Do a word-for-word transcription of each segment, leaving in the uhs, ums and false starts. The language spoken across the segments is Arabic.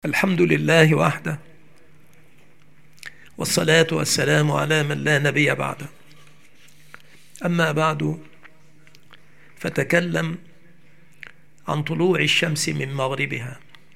الحمد لله وحده، والصلاة والسلام على من لا نبي بعده. أما بعد، فتكلم عن طلوع الشمس من مغربها.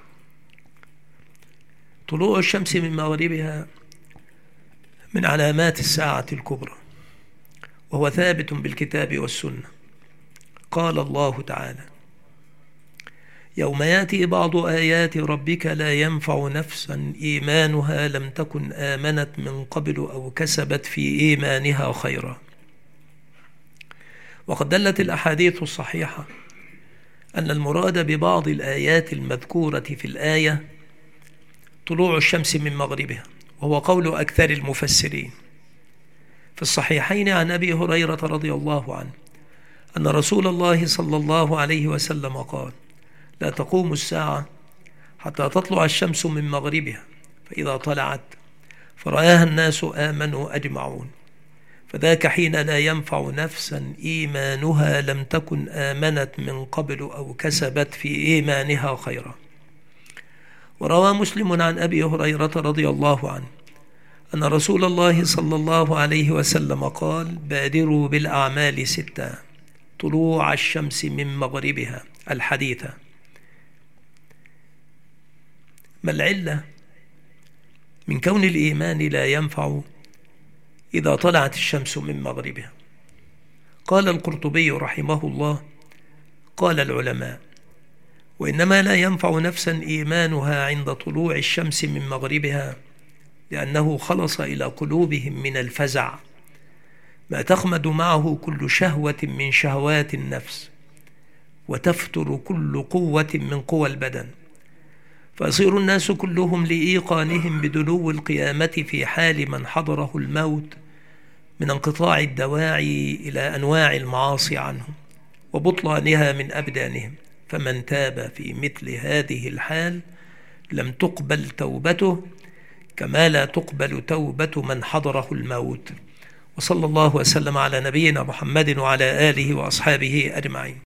طلوع الشمس من مغربها من علامات الساعة الكبرى، وهو ثابت بالكتاب والسنة. قال الله تعالى: يوم يأتي بعض آيات ربك لا ينفع نفسا إيمانها لم تكن آمنت من قبل أو كسبت في إيمانها خيرا. وقد دلت الأحاديث الصحيحة أن المراد ببعض الآيات المذكورة في الآية طلوع الشمس من مغربها، وهو قول أكثر المفسرين. في الصحيحين عن أبي هريرة رضي الله عنه أن رسول الله صلى الله عليه وسلم قال: لا تقوم الساعة حتى تطلع الشمس من مغربها، فإذا طلعت فرآها الناس آمنوا أجمعون، فذاك حين لا ينفع نفسا إيمانها لم تكن آمنت من قبل أو كسبت في إيمانها خيرا. وروى مسلم عن أبي هريرة رضي الله عنه أن رسول الله صلى الله عليه وسلم قال: بادروا بالأعمال ستا: طلوع الشمس من مغربها. الحديث. ما العلة من كون الإيمان لا ينفع إذا طلعت الشمس من مغربها؟ قال القرطبي رحمه الله: قال العلماء: وإنما لا ينفع نفسا إيمانها عند طلوع الشمس من مغربها لأنه خلص إلى قلوبهم من الفزع ما تخمد معه كل شهوة من شهوات النفس، وتفتر كل قوة من قوى البدن، فيصير الناس كلهم لإيقانهم بدنو القيامة في حال من حضره الموت من انقطاع الدواعي إلى أنواع المعاصي عنهم وبطلانها من أبدانهم، فمن تاب في مثل هذه الحال لم تقبل توبته كما لا تقبل توبة من حضره الموت. وصلى الله وسلم على نبينا محمد وعلى آله وأصحابه أجمعين.